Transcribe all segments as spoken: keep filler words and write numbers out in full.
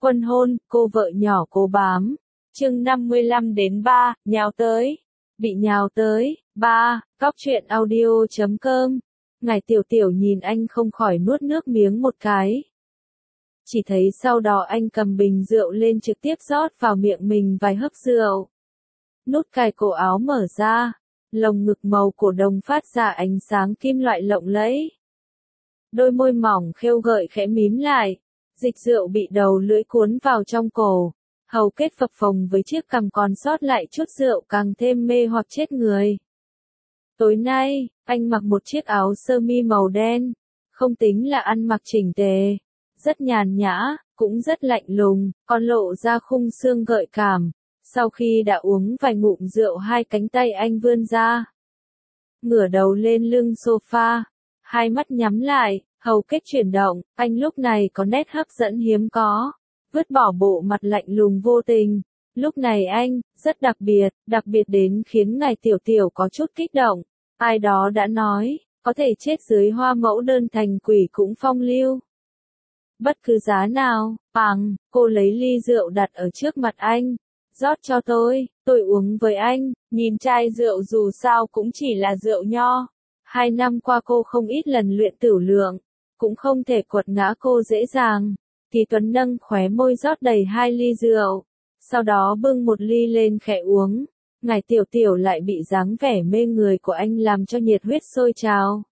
Quân hôn, cô vợ nhỏ cố bám. Chương năm mươi lăm đến ba, nhào tới. Bị nhào tới. ba, Cóc truyện audio chấm com. Ngài Tiểu Tiểu nhìn anh không khỏi nuốt nước miếng một cái. Chỉ thấy sau đó anh cầm bình rượu lên trực tiếp rót vào miệng mình vài hớp rượu. Nút cài cổ áo mở ra. Lồng ngực màu cổ đồng phát ra ánh sáng kim loại lộng lẫy. Đôi môi mỏng khêu gợi khẽ mím lại. Dịch rượu bị đầu lưỡi cuốn vào trong cổ. Hầu kết phập phồng với chiếc cằm còn sót lại chút rượu càng thêm mê hoặc chết người. Tối nay, anh mặc một chiếc áo sơ mi màu đen. Không tính là ăn mặc chỉnh tề. Rất nhàn nhã, cũng rất lạnh lùng, còn lộ ra khung xương gợi cảm. Sau khi đã uống vài ngụm rượu hai cánh tay anh vươn ra. Ngửa đầu lên lưng sofa. Hai mắt nhắm lại, hầu kết chuyển động, anh lúc này có nét hấp dẫn hiếm có. Vứt bỏ bộ mặt lạnh lùng vô tình. Lúc này anh, rất đặc biệt, đặc biệt đến khiến ngài Tiểu Tiểu có chút kích động. Ai đó đã nói, có thể chết dưới hoa mẫu đơn thành quỷ cũng phong lưu. Bất cứ giá nào, bằng, cô lấy ly rượu đặt ở trước mặt anh. Rót cho tôi, tôi uống với anh, nhìn chai rượu dù sao cũng chỉ là rượu nho. Hai năm qua cô không ít lần luyện tửu lượng, cũng không thể quật ngã cô dễ dàng. Kỳ Tuấn nâng khóe môi rót đầy hai ly rượu, sau đó bưng một ly lên khẽ uống. Ngài Tiểu Tiểu lại bị dáng vẻ mê người của anh làm cho nhiệt huyết sôi trào.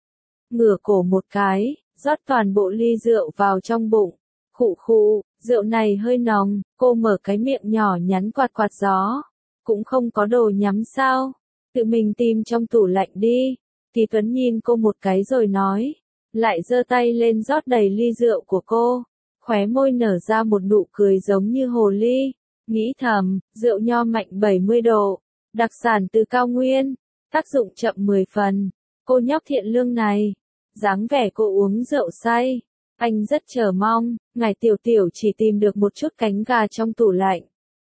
Ngửa cổ một cái, rót toàn bộ ly rượu vào trong bụng. Khụ khụ, rượu này hơi nóng, cô mở cái miệng nhỏ nhắn quạt quạt gió. Cũng không có đồ nhắm sao, tự mình tìm trong tủ lạnh đi. Kỳ Tuấn nhìn cô một cái rồi nói, lại giơ tay lên rót đầy ly rượu của cô. Khóe môi nở ra một nụ cười giống như hồ ly, nghĩ thầm, rượu nho mạnh bảy mươi độ, đặc sản từ cao nguyên, tác dụng chậm mười phần. Cô nhóc thiện lương này, dáng vẻ cô uống rượu say, anh rất chờ mong. Ngài Tiểu Tiểu chỉ tìm được một chút cánh gà trong tủ lạnh.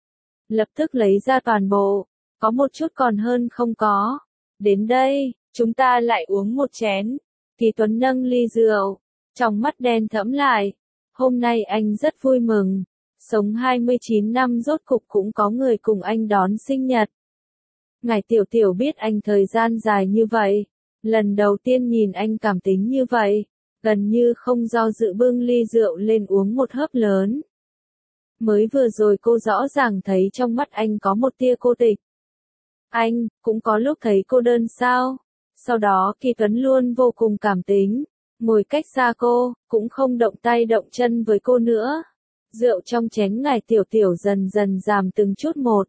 Lập tức lấy ra toàn bộ, có một chút còn hơn không có. Đến đây, chúng ta lại uống một chén. Kỳ Tuấn nâng ly rượu, trong mắt đen thẫm lại. Hôm nay anh rất vui mừng, sống hai mươi chín năm rốt cục cũng có người cùng anh đón sinh nhật. Ngài Tiểu Tiểu biết anh thời gian dài như vậy, lần đầu tiên nhìn anh cảm tính như vậy, gần như không do dự bưng ly rượu lên uống một hớp lớn. Mới vừa rồi cô rõ ràng thấy trong mắt anh có một tia cô tịch. Anh, cũng có lúc thấy cô đơn sao? Sau đó Kỳ Tuấn luôn vô cùng cảm tính. Ngồi cách xa cô, cũng không động tay động chân với cô nữa. Rượu trong chén ngài Tiểu Tiểu dần dần giảm từng chút một.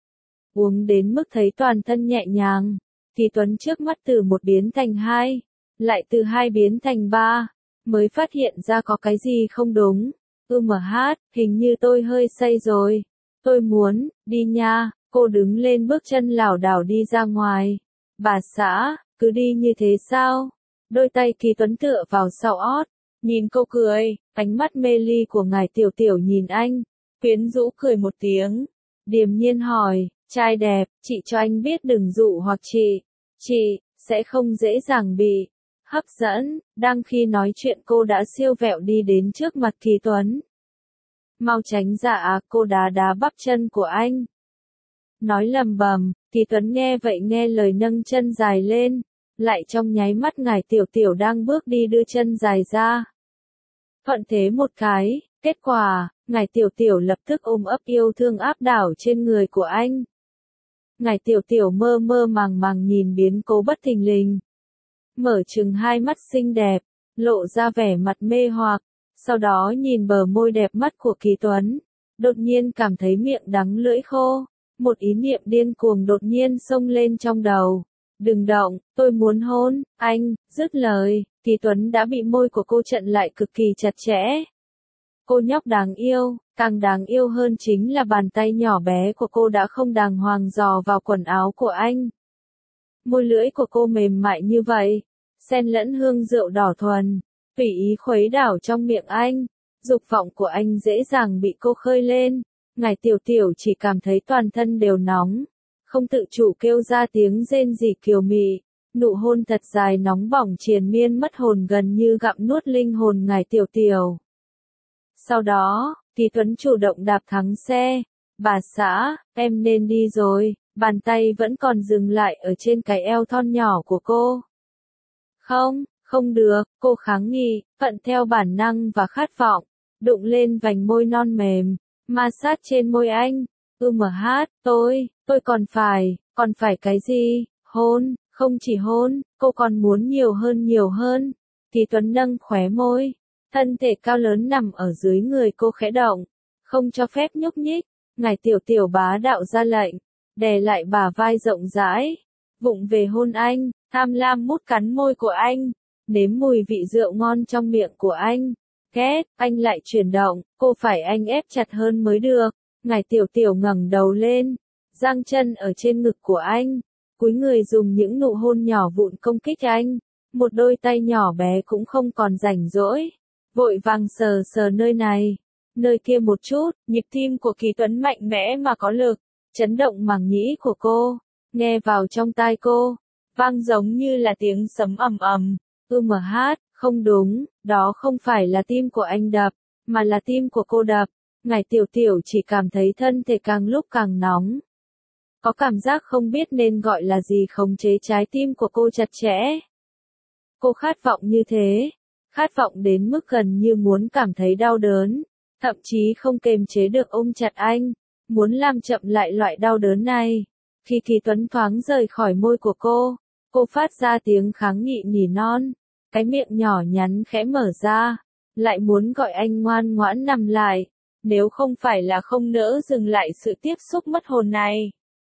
Uống đến mức thấy toàn thân nhẹ nhàng. Kỳ Tuấn trước mắt từ một biến thành hai, lại từ hai biến thành ba, mới phát hiện ra có cái gì không đúng. Ư mà hát, hình như tôi hơi say rồi. Tôi muốn, đi nha. Cô đứng lên bước chân lảo đảo đi ra ngoài. Bà xã, cứ đi như thế sao? Đôi tay Kỳ Tuấn tựa vào sau ót, nhìn cô cười, ánh mắt mê ly của ngài Tiểu Tiểu nhìn anh, quyến rũ cười một tiếng, điềm nhiên hỏi, trai đẹp, chị cho anh biết đừng dụ hoặc chị, chị, sẽ không dễ dàng bị hấp dẫn. Đang khi nói chuyện cô đã siêu vẹo đi đến trước mặt Kỳ Tuấn. Mau tránh ra à, cô đá đá bắp chân của anh. Nói lầm bầm, Kỳ Tuấn nghe vậy nghe lời nâng chân dài lên. Lại trong nháy mắt ngài Tiểu Tiểu đang bước đi đưa chân dài ra. Thuận thế một cái, kết quả, ngài Tiểu Tiểu lập tức ôm ấp yêu thương áp đảo trên người của anh. Ngài Tiểu Tiểu mơ mơ màng màng nhìn biến cố bất thình lình. Mở trừng hai mắt xinh đẹp, lộ ra vẻ mặt mê hoặc, sau đó nhìn bờ môi đẹp mắt của Kỳ Tuấn. Đột nhiên cảm thấy miệng đắng lưỡi khô, một ý niệm điên cuồng đột nhiên xông lên trong đầu. Đừng động, tôi muốn hôn, anh, dứt lời, Kỳ Tuấn đã bị môi của cô chặn lại cực kỳ chặt chẽ. Cô nhóc đáng yêu, càng đáng yêu hơn chính là bàn tay nhỏ bé của cô đã không đàng hoàng dò vào quần áo của anh. Môi lưỡi của cô mềm mại như vậy, xen lẫn hương rượu đỏ thuần, tùy ý khuấy đảo trong miệng anh. Dục vọng của anh dễ dàng bị cô khơi lên, ngài Tiểu Tiểu chỉ cảm thấy toàn thân đều nóng. Không tự chủ kêu ra tiếng rên rỉ kiều mị, nụ hôn thật dài nóng bỏng triền miên mất hồn gần như gặm nuốt linh hồn ngài Tiểu Tiểu. Sau đó, Thì Tuấn chủ động đạp thắng xe. Bà xã, em nên đi rồi, bàn tay vẫn còn dừng lại ở trên cái eo thon nhỏ của cô. Không, không được, cô kháng nghị, thuận theo bản năng và khát vọng, đụng lên vành môi non mềm, ma sát trên môi anh. Ừ mà hát, tôi, tôi còn phải, còn phải cái gì, hôn, không chỉ hôn, cô còn muốn nhiều hơn nhiều hơn. Thì Tuấn nâng khóe môi, thân thể cao lớn nằm ở dưới người cô khẽ động, không cho phép nhúc nhích. Ngài tiểu tiểu bá đạo ra lệnh, đè lại bả vai rộng rãi, vụng về hôn anh, tham lam mút cắn môi của anh, nếm mùi vị rượu ngon trong miệng của anh. Két, anh lại chuyển động, cô phải anh ép chặt hơn mới được. Ngài tiểu tiểu ngẩng đầu lên, giang chân ở trên ngực của anh, cúi người dùng những nụ hôn nhỏ vụn công kích anh. Một đôi tay nhỏ bé cũng không còn rảnh rỗi, vội vàng sờ sờ nơi này, nơi kia một chút. Nhịp tim của Kỳ Tuấn mạnh mẽ mà có lực, chấn động màng nhĩ của cô, nghe vào trong tai cô, vang giống như là tiếng sấm ầm ầm. Ừ mà hát, không đúng, đó không phải là tim của anh đập, mà là tim của cô đập. Ngài tiểu tiểu chỉ cảm thấy thân thể càng lúc càng nóng. Có cảm giác không biết nên gọi là gì khống chế trái tim của cô chặt chẽ. Cô khát vọng như thế, khát vọng đến mức gần như muốn cảm thấy đau đớn, thậm chí không kềm chế được ôm chặt anh, muốn làm chậm lại loại đau đớn này. Khi Kỳ Tuấn thoáng rời khỏi môi của cô, cô phát ra tiếng kháng nghị nỉ non, cái miệng nhỏ nhắn khẽ mở ra, lại muốn gọi anh ngoan ngoãn nằm lại, nếu không phải là không nỡ dừng lại sự tiếp xúc mất hồn này.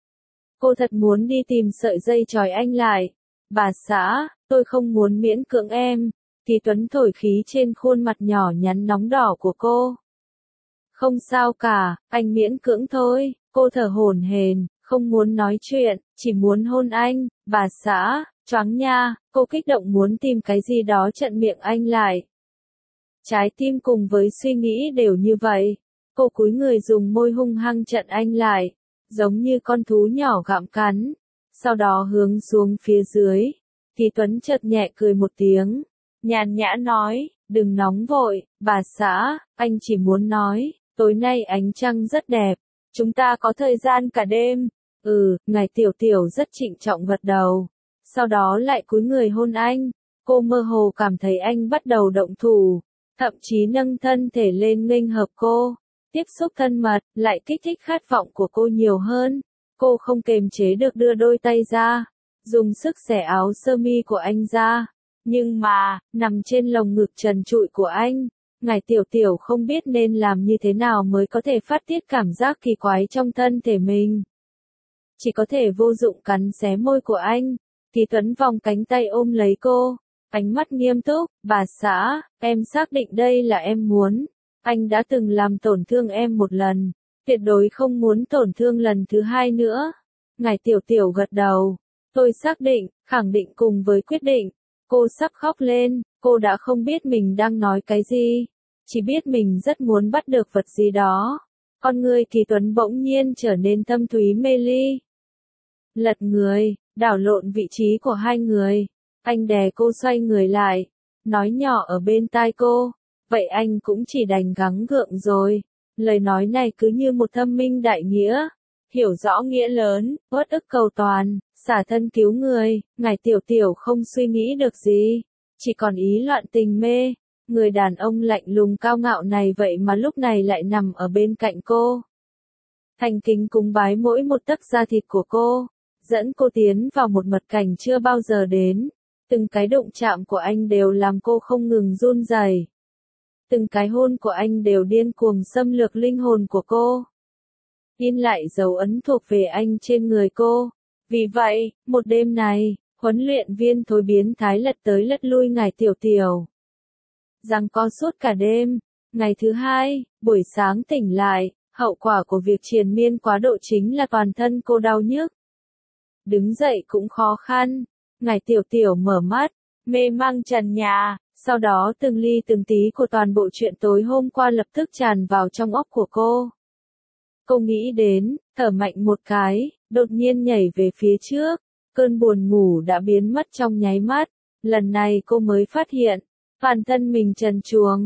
Cô thật muốn đi tìm sợi dây chói anh lại. Bà xã, tôi không muốn miễn cưỡng em. Kỳ Tuấn thổi khí trên khuôn mặt nhỏ nhắn nóng đỏ của cô. Không sao cả, anh miễn cưỡng thôi. Cô thở hổn hển, không muốn nói chuyện, chỉ muốn hôn anh. Bà xã, choáng nha, cô kích động muốn tìm cái gì đó chặn miệng anh lại. Trái tim cùng với suy nghĩ đều như vậy. Cô cúi người dùng môi hung hăng chặn anh lại, giống như con thú nhỏ gặm cắn, sau đó hướng xuống phía dưới. Kỳ Tuấn chợt nhẹ cười một tiếng, nhàn nhã nói, đừng nóng vội, bà xã, anh chỉ muốn nói, tối nay ánh trăng rất đẹp, chúng ta có thời gian cả đêm. Ừ, ngài tiểu tiểu rất trịnh trọng gật đầu, sau đó lại cúi người hôn anh. Cô mơ hồ cảm thấy anh bắt đầu động thủ, thậm chí nâng thân thể lên nghênh hợp cô. Tiếp xúc thân mật, lại kích thích khát vọng của cô nhiều hơn. Cô không kềm chế được đưa đôi tay ra, dùng sức xẻ áo sơ mi của anh ra. Nhưng mà, nằm trên lồng ngực trần trụi của anh, ngài tiểu tiểu không biết nên làm như thế nào mới có thể phát tiết cảm giác kỳ quái trong thân thể mình. Chỉ có thể vô dụng cắn xé môi của anh. Kỳ Tuấn vòng cánh tay ôm lấy cô, ánh mắt nghiêm túc, bà xã, em xác định đây là em muốn. Anh đã từng làm tổn thương em một lần, tuyệt đối không muốn tổn thương lần thứ hai nữa. Ngài tiểu tiểu gật đầu, tôi xác định, khẳng định cùng với quyết định. Cô sắp khóc lên, cô đã không biết mình đang nói cái gì, chỉ biết mình rất muốn bắt được vật gì đó. Con người Kỳ Tuấn bỗng nhiên trở nên thâm thúy mê ly. Lật người, đảo lộn vị trí của hai người, anh đè cô xoay người lại, nói nhỏ ở bên tai cô. Vậy anh cũng chỉ đành gắng gượng rồi. Lời nói này cứ như một thâm minh đại nghĩa, hiểu rõ nghĩa lớn, uất ức cầu toàn, xả thân cứu người. Ngài tiểu tiểu không suy nghĩ được gì, chỉ còn ý loạn tình mê. Người đàn ông lạnh lùng cao ngạo này vậy mà lúc này lại nằm ở bên cạnh cô. Thành kính cúng bái mỗi một tấc da thịt của cô, dẫn cô tiến vào một mật cảnh chưa bao giờ đến. Từng cái động chạm của anh đều làm cô không ngừng run rẩy. Từng cái hôn của anh đều điên cuồng xâm lược linh hồn của cô. In lại dấu ấn thuộc về anh trên người cô. Vì vậy, một đêm này, huấn luyện viên thối biến thái lật tới lật lui ngài tiểu tiểu. Giằng co suốt cả đêm. Ngày thứ hai, buổi sáng tỉnh lại, hậu quả của việc triền miên quá độ chính là toàn thân cô đau nhức. Đứng dậy cũng khó khăn. Ngài tiểu tiểu mở mắt, mê mang trần nhà. Sau đó từng ly từng tí của toàn bộ chuyện tối hôm qua lập tức tràn vào trong óc của cô. Cô nghĩ đến, thở mạnh một cái, đột nhiên nhảy về phía trước. Cơn buồn ngủ đã biến mất trong nháy mắt. Lần này cô mới phát hiện, toàn thân mình trần truồng,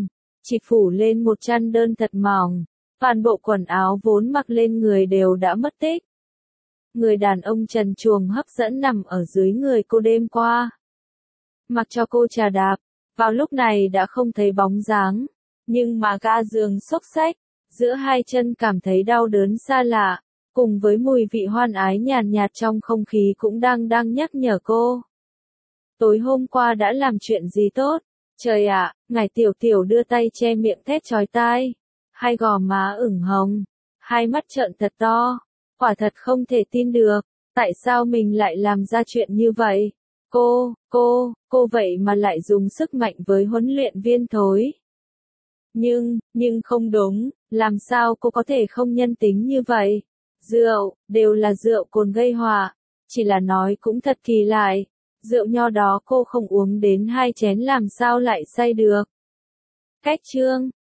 chỉ phủ lên một chăn đơn thật mỏng, toàn bộ quần áo vốn mặc lên người đều đã mất tích. Người đàn ông trần truồng hấp dẫn nằm ở dưới người cô đêm qua. Mặc cho cô trà đạp, vào lúc này đã không thấy bóng dáng, nhưng mà ga giường xốc xách, giữa hai chân cảm thấy đau đớn xa lạ, cùng với mùi vị hoan ái nhàn nhạt trong không khí cũng đang đang nhắc nhở cô. Tối hôm qua đã làm chuyện gì tốt? Trời ạ, ngài tiểu tiểu đưa tay che miệng thét chói tai, hai gò má ửng hồng, hai mắt trợn thật to, quả thật không thể tin được, tại sao mình lại làm ra chuyện như vậy? Cô, cô, cô vậy mà lại dùng sức mạnh với huấn luyện viên thối. Nhưng, nhưng không đúng, làm sao cô có thể không nhân tính như vậy? Rượu, đều là rượu cồn gây họa, chỉ là nói cũng thật kỳ lại, rượu nho đó cô không uống đến hai chén làm sao lại say được. Cách chương